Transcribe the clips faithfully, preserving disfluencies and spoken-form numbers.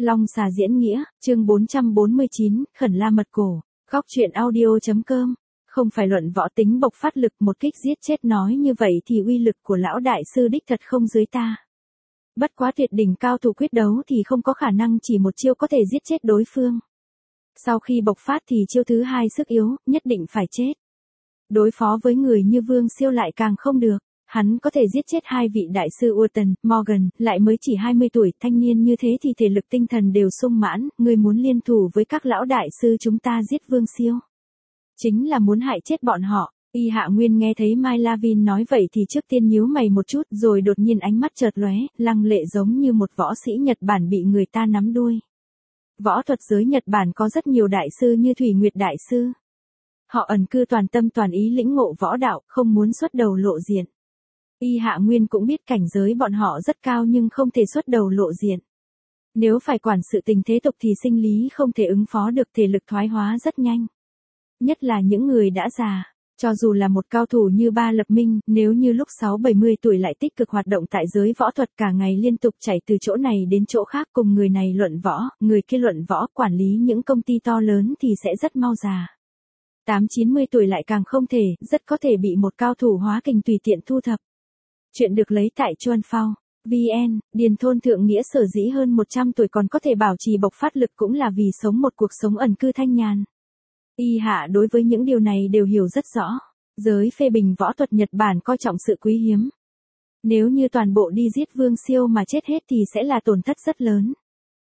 Long xà diễn nghĩa, chương bốn trăm bốn mươi chín, khẩn la mật cổ, góc truyện audio.com. Không phải luận võ tính bộc phát lực một kích giết chết, nói như vậy thì uy lực của lão đại sư đích thật không dưới ta. Bất quá tuyệt đỉnh cao thủ quyết đấu thì không có khả năng chỉ một chiêu có thể giết chết đối phương. Sau khi bộc phát thì chiêu thứ hai sức yếu, nhất định phải chết. Đối phó với người như Vương Siêu lại càng không được. Hắn có thể giết chết hai vị đại sư Uton, Morgan, lại mới chỉ hai mươi tuổi, thanh niên như thế thì thể lực tinh thần đều sung mãn, ngươi muốn liên thủ với các lão đại sư chúng ta giết Vương Siêu. Chính là muốn hại chết bọn họ. Y Hạ Nguyên nghe thấy Mai Lavin nói vậy thì trước tiên nhíu mày một chút, rồi đột nhiên ánh mắt chợt lóe, lăng lệ giống như một võ sĩ Nhật Bản bị người ta nắm đuôi. Võ thuật giới Nhật Bản có rất nhiều đại sư như Thủy Nguyệt đại sư. Họ ẩn cư toàn tâm toàn ý lĩnh ngộ võ đạo, không muốn xuất đầu lộ diện. Y Hạ Nguyên cũng biết cảnh giới bọn họ rất cao nhưng không thể xuất đầu lộ diện. Nếu phải quản sự tình thế tục thì sinh lý không thể ứng phó được, thể lực thoái hóa rất nhanh. Nhất là những người đã già, cho dù là một cao thủ như Ba Lập Minh, nếu như lúc sáu bảy mươi tuổi lại tích cực hoạt động tại giới võ thuật cả ngày liên tục chạy từ chỗ này đến chỗ khác cùng người này luận võ, người kia luận võ, quản lý những công ty to lớn thì sẽ rất mau già. tám chín mươi tuổi lại càng không thể, rất có thể bị một cao thủ hóa kình tùy tiện thu thập. Chuyện được lấy tại Chuan Phao. vn, Điền Thôn Thượng Nghĩa sở dĩ hơn một trăm tuổi còn có thể bảo trì bộc phát lực cũng là vì sống một cuộc sống ẩn cư thanh nhàn. Y Hạ đối với những điều này đều hiểu rất rõ. Giới phê bình võ thuật Nhật Bản coi trọng sự quý hiếm. Nếu như toàn bộ đi giết Vương Siêu mà chết hết thì sẽ là tổn thất rất lớn.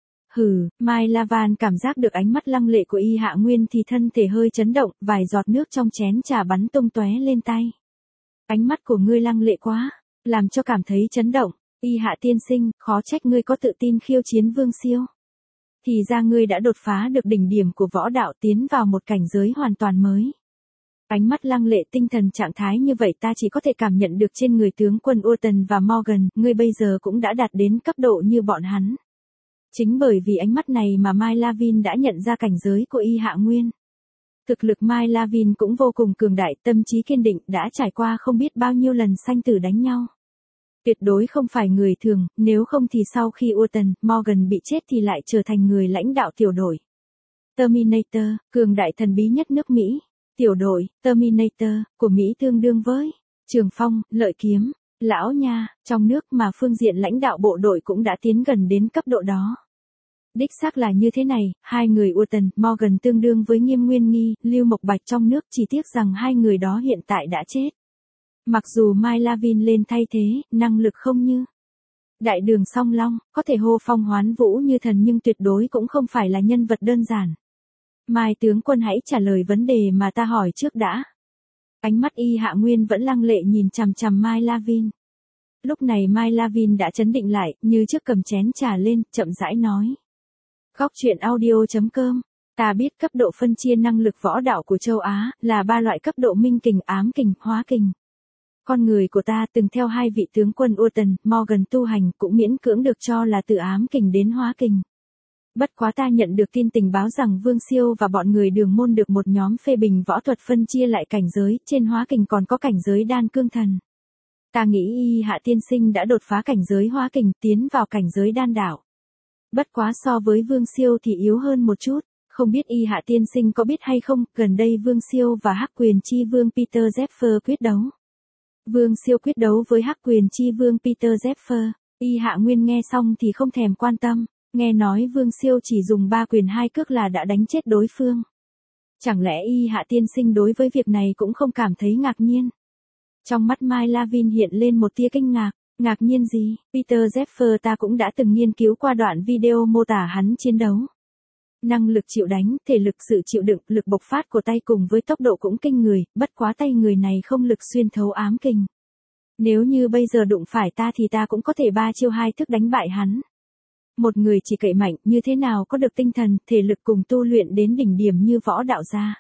Hừ, Mai Lavan cảm giác được ánh mắt lăng lệ của Y Hạ Nguyên thì thân thể hơi chấn động, vài giọt nước trong chén trà bắn tung tóe lên tay. Ánh mắt của ngươi lăng lệ quá, làm cho cảm thấy chấn động. Y Hạ tiên sinh, khó trách ngươi có tự tin khiêu chiến Vương Siêu. Thì ra ngươi đã đột phá được đỉnh điểm của võ đạo, tiến vào một cảnh giới hoàn toàn mới. Ánh mắt lăng lệ, tinh thần trạng thái như vậy ta chỉ có thể cảm nhận được trên người tướng quân Uton và Morgan, ngươi bây giờ cũng đã đạt đến cấp độ như bọn hắn. Chính bởi vì ánh mắt này mà Mai Lavin đã nhận ra cảnh giới của Y Hạ Nguyên. Thực lực Mai Lavin cũng vô cùng cường đại, tâm trí kiên định, đã trải qua không biết bao nhiêu lần sanh tử đánh nhau. Tuyệt đối không phải người thường, nếu không thì sau khi Uton, Morgan bị chết thì lại trở thành người lãnh đạo tiểu đội. Terminator, cường đại thần bí nhất nước Mỹ. Tiểu đội, Terminator, của Mỹ tương đương với Trường Phong, Lợi Kiếm, Lão Nha, trong nước mà phương diện lãnh đạo bộ đội cũng đã tiến gần đến cấp độ đó. Đích xác là như thế này, hai người Uton, Morgan tương đương với Nghiêm Nguyên Nghi, Lưu Mộc Bạch trong nước, chỉ tiếc rằng hai người đó hiện tại đã chết. Mặc dù Mai Lavin lên thay thế, năng lực không như Đại Đường Song Long, có thể hô phong hoán vũ như thần nhưng tuyệt đối cũng không phải là nhân vật đơn giản. Mai tướng quân hãy trả lời vấn đề mà ta hỏi trước đã. Ánh mắt Y Hạ Nguyên vẫn lăng lệ nhìn chằm chằm Mai Lavin. Lúc này Mai Lavin đã trấn định lại, như trước cầm chén trà lên, chậm rãi nói. Góc truyện audio.com. Ta biết cấp độ phân chia năng lực võ đạo của châu Á, là ba loại cấp độ minh kình, ám kình, hóa kình. Con người của ta từng theo hai vị tướng quân Uton, Morgan tu hành cũng miễn cưỡng được cho là từ ám kình đến hóa kình. Bất quá ta nhận được tin tình báo rằng Vương Siêu và bọn người Đường môn được một nhóm phê bình võ thuật phân chia lại cảnh giới, trên hóa kình còn có cảnh giới đan cương thần. Ta nghĩ Y Hạ tiên sinh đã đột phá cảnh giới hóa kình, tiến vào cảnh giới đan đạo. Bất quá so với Vương Siêu thì yếu hơn một chút, không biết Y Hạ tiên sinh có biết hay không, gần đây Vương Siêu và Hắc Quyền Chi Vương Peter Zephyr quyết đấu. Vương Siêu quyết đấu với Hắc Quyền Chi Vương Peter Zephyr, Y Hạ Nguyên nghe xong thì không thèm quan tâm, nghe nói Vương Siêu chỉ dùng ba quyền hai cước là đã đánh chết đối phương. Chẳng lẽ Y Hạ tiên sinh đối với việc này cũng không cảm thấy ngạc nhiên? Trong mắt Mai Lavin hiện lên một tia kinh ngạc, ngạc nhiên gì? Peter Zephyr ta cũng đã từng nghiên cứu qua đoạn video mô tả hắn chiến đấu. Năng lực chịu đánh, thể lực, sự chịu đựng, lực bộc phát của tay cùng với tốc độ cũng kinh người, bất quá tay người này không lực xuyên thấu ám kình. Nếu như bây giờ đụng phải ta thì ta cũng có thể ba chiêu hai thức đánh bại hắn. Một người chỉ cậy mạnh, như thế nào có được tinh thần, thể lực cùng tu luyện đến đỉnh điểm như võ đạo gia.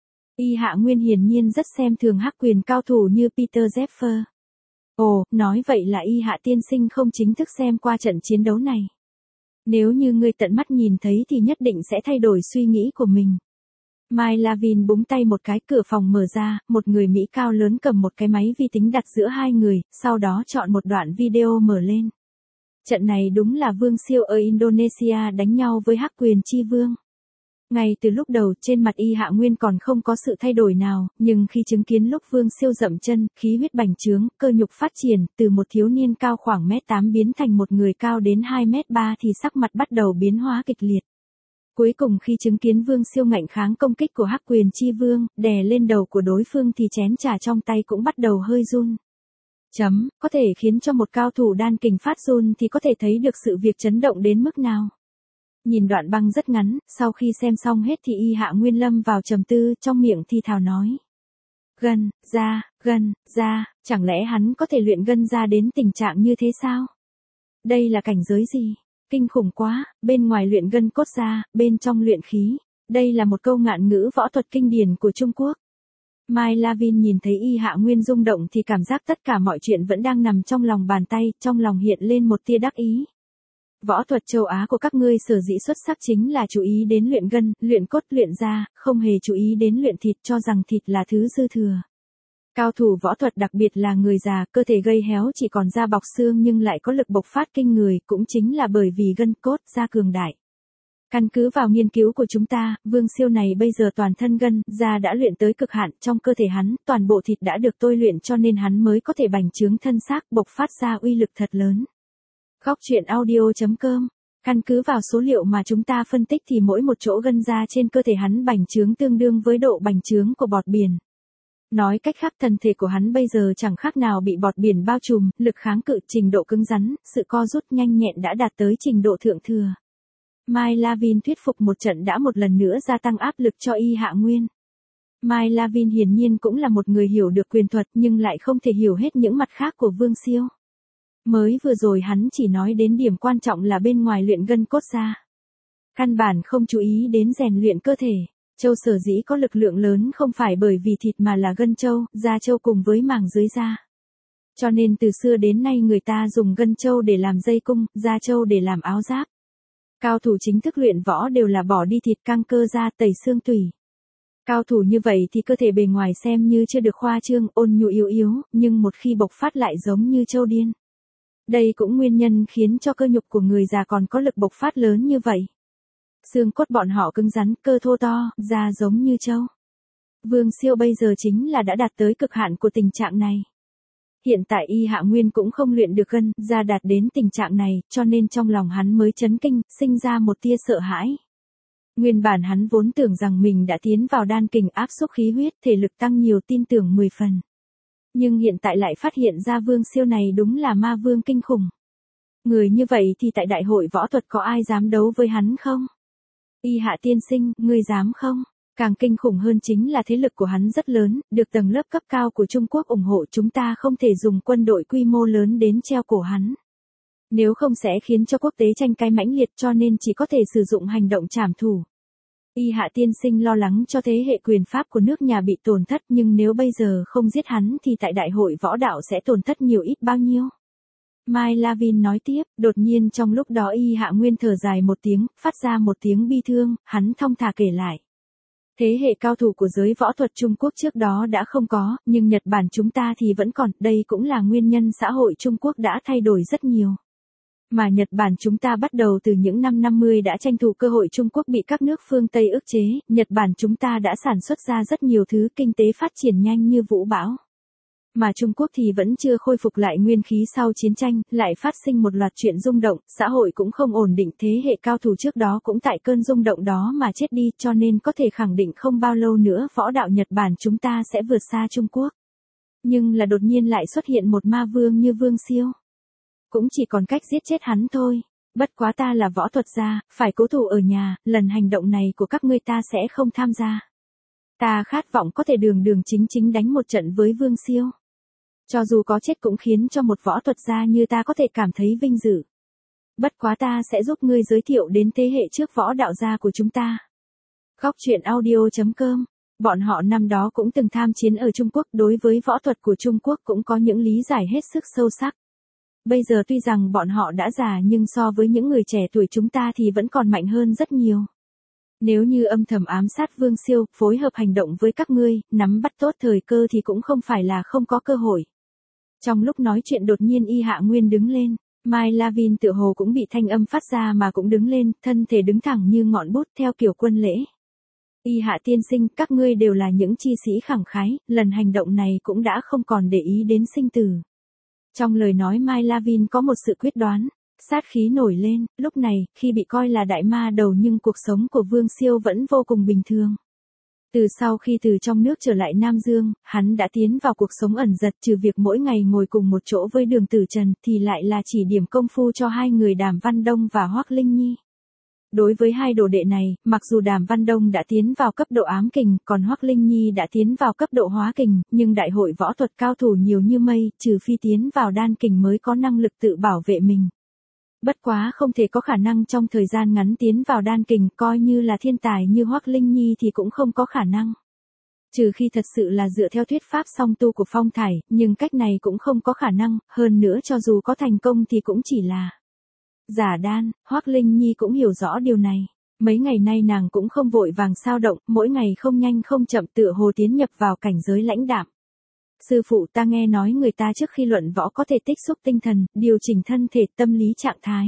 Y Hạ Nguyên hiển nhiên rất xem thường Hắc Quyền cao thủ như Peter Zephyr. Ồ, nói vậy là Y Hạ tiên sinh không chính thức xem qua trận chiến đấu này. Nếu như ngươi tận mắt nhìn thấy thì nhất định sẽ thay đổi suy nghĩ của mình. Mai Lavin búng tay một cái, cửa phòng mở ra, một người Mỹ cao lớn cầm một cái máy vi tính đặt giữa hai người, sau đó chọn một đoạn video mở lên. Trận này đúng là Vương Siêu ở Indonesia đánh nhau với Hắc Quyền Chi Vương. Ngay từ lúc đầu trên mặt Y Hạ Nguyên còn không có sự thay đổi nào, nhưng khi chứng kiến lúc Vương Siêu dậm chân, khí huyết bành trướng, cơ nhục phát triển, từ một thiếu niên cao khoảng mét tám biến thành một người cao đến hai mét ba thì sắc mặt bắt đầu biến hóa kịch liệt. Cuối cùng khi chứng kiến Vương Siêu ngạnh kháng công kích của Hắc Quyền Chi Vương, đè lên đầu của đối phương thì chén trà trong tay cũng bắt đầu hơi run. Chấm, có thể khiến cho một cao thủ đan kình phát run thì có thể thấy được sự việc chấn động đến mức nào. Nhìn đoạn băng rất ngắn, sau khi xem xong hết thì Y Hạ Nguyên lâm vào trầm tư, trong miệng thì thào nói. Gân, ra, gân, ra, chẳng lẽ hắn có thể luyện gân ra đến tình trạng như thế sao? Đây là cảnh giới gì? Kinh khủng quá, bên ngoài luyện gân cốt ra, bên trong luyện khí. Đây là một câu ngạn ngữ võ thuật kinh điển của Trung Quốc. Mai La Vin nhìn thấy Y Hạ Nguyên rung động thì cảm giác tất cả mọi chuyện vẫn đang nằm trong lòng bàn tay, trong lòng hiện lên một tia đắc ý. Võ thuật châu Á của các ngươi sở dĩ xuất sắc chính là chú ý đến luyện gân, luyện cốt, luyện da, không hề chú ý đến luyện thịt, cho rằng thịt là thứ dư thừa. Cao thủ võ thuật đặc biệt là người già, cơ thể gầy héo chỉ còn da bọc xương nhưng lại có lực bộc phát kinh người, cũng chính là bởi vì gân cốt, da cường đại. Căn cứ vào nghiên cứu của chúng ta, Vương Siêu này bây giờ toàn thân gân, da đã luyện tới cực hạn, trong cơ thể hắn, toàn bộ thịt đã được tôi luyện cho nên hắn mới có thể bành trướng thân xác, bộc phát ra uy lực thật lớn. Góc truyện audio chấm com. Căn cứ vào số liệu mà chúng ta phân tích thì mỗi một chỗ gân da trên cơ thể hắn bành trướng tương đương với độ bành trướng của bọt biển. Nói cách khác thân thể của hắn bây giờ chẳng khác nào bị bọt biển bao trùm, lực kháng cự, trình độ cứng rắn, sự co rút nhanh nhẹn đã đạt tới trình độ thượng thừa. Mai La Vin thuyết phục một trận đã một lần nữa gia tăng áp lực cho Y Hạ Nguyên. Mai La Vin hiển nhiên cũng là một người hiểu được quyền thuật nhưng lại không thể hiểu hết những mặt khác của Vương Siêu. Mới vừa rồi hắn chỉ nói đến điểm quan trọng là bên ngoài luyện gân cốt ra. Căn bản không chú ý đến rèn luyện cơ thể. Châu sở dĩ có lực lượng lớn không phải bởi vì thịt mà là gân châu, da châu cùng với màng dưới da. Cho nên từ xưa đến nay người ta dùng gân châu để làm dây cung, da châu để làm áo giáp. Cao thủ chính thức luyện võ đều là bỏ đi thịt, căng cơ da, tẩy xương tủy. Cao thủ như vậy thì cơ thể bề ngoài xem như chưa được khoa trương, ôn nhu yếu yếu, nhưng một khi bộc phát lại giống như trâu điên. Đây cũng nguyên nhân khiến cho cơ nhục của người già còn có lực bộc phát lớn như vậy. Xương cốt bọn họ cứng rắn, cơ thô to, da giống như trâu. Vương Siêu bây giờ chính là đã đạt tới cực hạn của tình trạng này. Hiện tại Y Hạ Nguyên cũng không luyện được gân, da đạt đến tình trạng này, cho nên trong lòng hắn mới chấn kinh, sinh ra một tia sợ hãi. Nguyên bản hắn vốn tưởng rằng mình đã tiến vào đan kình áp xúc khí huyết, thể lực tăng nhiều, tin tưởng mười phần. Nhưng hiện tại lại phát hiện ra Vương Siêu này đúng là ma vương kinh khủng. Người như vậy thì tại đại hội võ thuật có ai dám đấu với hắn không? Y Hạ tiên sinh, ngươi dám không? Càng kinh khủng hơn chính là thế lực của hắn rất lớn, được tầng lớp cấp cao của Trung Quốc ủng hộ, chúng ta không thể dùng quân đội quy mô lớn đến treo cổ hắn. Nếu không sẽ khiến cho quốc tế tranh cãi mãnh liệt, cho nên chỉ có thể sử dụng hành động trảm thủ. Y Hạ tiên sinh lo lắng cho thế hệ quyền pháp của nước nhà bị tổn thất, nhưng nếu bây giờ không giết hắn thì tại đại hội võ đạo sẽ tổn thất nhiều ít bao nhiêu. Mai La Vin nói tiếp, đột nhiên trong lúc đó Y Hạ Nguyên thở dài một tiếng, phát ra một tiếng bi thương, hắn thong thả kể lại. Thế hệ cao thủ của giới võ thuật Trung Quốc trước đó đã không có, nhưng Nhật Bản chúng ta thì vẫn còn, đây cũng là nguyên nhân xã hội Trung Quốc đã thay đổi rất nhiều. Mà Nhật Bản chúng ta bắt đầu từ những năm năm mươi đã tranh thủ cơ hội Trung Quốc bị các nước phương Tây ức chế, Nhật Bản chúng ta đã sản xuất ra rất nhiều thứ, kinh tế phát triển nhanh như vũ bão. Mà Trung Quốc thì vẫn chưa khôi phục lại nguyên khí sau chiến tranh, lại phát sinh một loạt chuyện rung động, xã hội cũng không ổn định, thế hệ cao thủ trước đó cũng tại cơn rung động đó mà chết đi, cho nên có thể khẳng định không bao lâu nữa võ đạo Nhật Bản chúng ta sẽ vượt xa Trung Quốc. Nhưng là đột nhiên lại xuất hiện một ma vương như Vương Siêu. Cũng chỉ còn cách giết chết hắn thôi. Bất quá ta là võ thuật gia, phải cố thủ ở nhà, lần hành động này của các ngươi ta sẽ không tham gia. Ta khát vọng có thể đường đường chính chính đánh một trận với Vương Siêu. Cho dù có chết cũng khiến cho một võ thuật gia như ta có thể cảm thấy vinh dự. Bất quá ta sẽ giúp ngươi giới thiệu đến thế hệ trước võ đạo gia của chúng ta. Góc truyện audio chấm com. Bọn họ năm đó cũng từng tham chiến ở Trung Quốc, đối với võ thuật của Trung Quốc cũng có những lý giải hết sức sâu sắc. Bây giờ tuy rằng bọn họ đã già nhưng so với những người trẻ tuổi chúng ta thì vẫn còn mạnh hơn rất nhiều. Nếu như âm thầm ám sát Vương Siêu, phối hợp hành động với các ngươi, nắm bắt tốt thời cơ thì cũng không phải là không có cơ hội. Trong lúc nói chuyện đột nhiên Y Hạ Nguyên đứng lên. Mai Lavin tựa hồ cũng bị thanh âm phát ra mà cũng đứng lên, thân thể đứng thẳng như ngọn bút theo kiểu quân lễ. Y Hạ tiên sinh, các ngươi đều là những chi sĩ khẳng khái, lần hành động này cũng đã không còn để ý đến sinh tử. Trong lời nói Mai Lavin có một sự quyết đoán, sát khí nổi lên, lúc này, khi bị coi là đại ma đầu nhưng cuộc sống của Vương Siêu vẫn vô cùng bình thường. Từ sau khi từ trong nước trở lại Nam Dương, hắn đã tiến vào cuộc sống ẩn dật, trừ việc mỗi ngày ngồi cùng một chỗ với Đường Tử Trần thì lại là chỉ điểm công phu cho hai người Đàm Văn Đông và Hoắc Linh Nhi. Đối với hai đồ đệ này, mặc dù Đàm Văn Đông đã tiến vào cấp độ ám kình, còn Hoắc Linh Nhi đã tiến vào cấp độ hóa kình, nhưng đại hội võ thuật cao thủ nhiều như mây, trừ phi tiến vào đan kình mới có năng lực tự bảo vệ mình. Bất quá không thể có khả năng trong thời gian ngắn tiến vào đan kình, coi như là thiên tài như Hoắc Linh Nhi thì cũng không có khả năng. Trừ khi thật sự là dựa theo thuyết pháp song tu của Phong Thải, nhưng cách này cũng không có khả năng, hơn nữa cho dù có thành công thì cũng chỉ là giả đan. Hoắc Linh Nhi cũng hiểu rõ điều này. Mấy ngày nay nàng cũng không vội vàng sao động, mỗi ngày không nhanh không chậm tựa hồ tiến nhập vào cảnh giới lãnh đạm. Sư phụ, ta nghe nói người ta trước khi luận võ có thể tích xúc tinh thần, điều chỉnh thân thể, tâm lý trạng thái.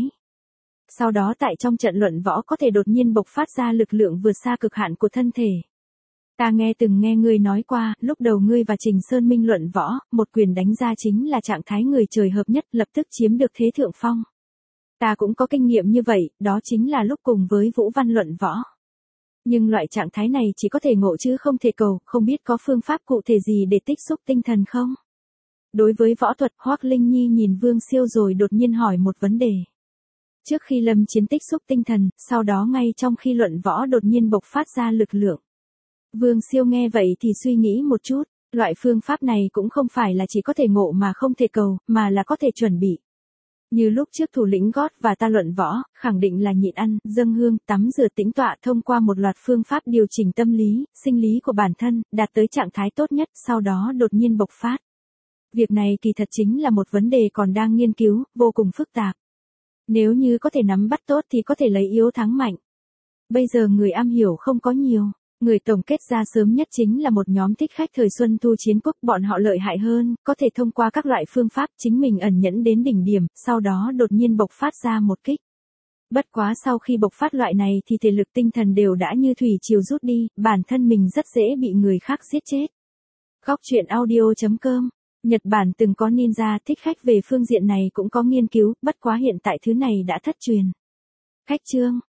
Sau đó tại trong trận luận võ có thể đột nhiên bộc phát ra lực lượng vượt xa cực hạn của thân thể. Ta nghe từng nghe ngươi nói qua, lúc đầu ngươi và Trình Sơn Minh luận võ, một quyền đánh ra chính là trạng thái người trời hợp nhất, lập tức chiếm được thế thượng phong. Ta cũng có kinh nghiệm như vậy, đó chính là lúc cùng với Vũ Văn luận võ. Nhưng loại trạng thái này chỉ có thể ngộ chứ không thể cầu, không biết có phương pháp cụ thể gì để tích xúc tinh thần không? Đối với võ thuật, Hoắc Linh Nhi nhìn Vương Siêu rồi đột nhiên hỏi một vấn đề. Trước khi lâm chiến tích xúc tinh thần, sau đó ngay trong khi luận võ đột nhiên bộc phát ra lực lượng. Vương Siêu nghe vậy thì suy nghĩ một chút, loại phương pháp này cũng không phải là chỉ có thể ngộ mà không thể cầu, mà là có thể chuẩn bị. Như lúc trước thủ lĩnh gót và ta luận võ, khẳng định là nhịn ăn, dâng hương, tắm rửa tĩnh tọa thông qua một loạt phương pháp điều chỉnh tâm lý, sinh lý của bản thân, đạt tới trạng thái tốt nhất, sau đó đột nhiên bộc phát. Việc này kỳ thật chính là một vấn đề còn đang nghiên cứu, vô cùng phức tạp. Nếu như có thể nắm bắt tốt thì có thể lấy yếu thắng mạnh. Bây giờ người am hiểu không có nhiều. Người tổng kết ra sớm nhất chính là một nhóm thích khách thời Xuân Thu Chiến Quốc, bọn họ lợi hại hơn, có thể thông qua các loại phương pháp chính mình ẩn nhẫn đến đỉnh điểm, sau đó đột nhiên bộc phát ra một kích. Bất quá sau khi bộc phát loại này thì thể lực tinh thần đều đã như thủy triều rút đi, bản thân mình rất dễ bị người khác giết chết. Góc truyện audio chấm com. Nhật Bản từng có ninja thích khách về phương diện này cũng có nghiên cứu, bất quá hiện tại thứ này đã thất truyền. Khách chương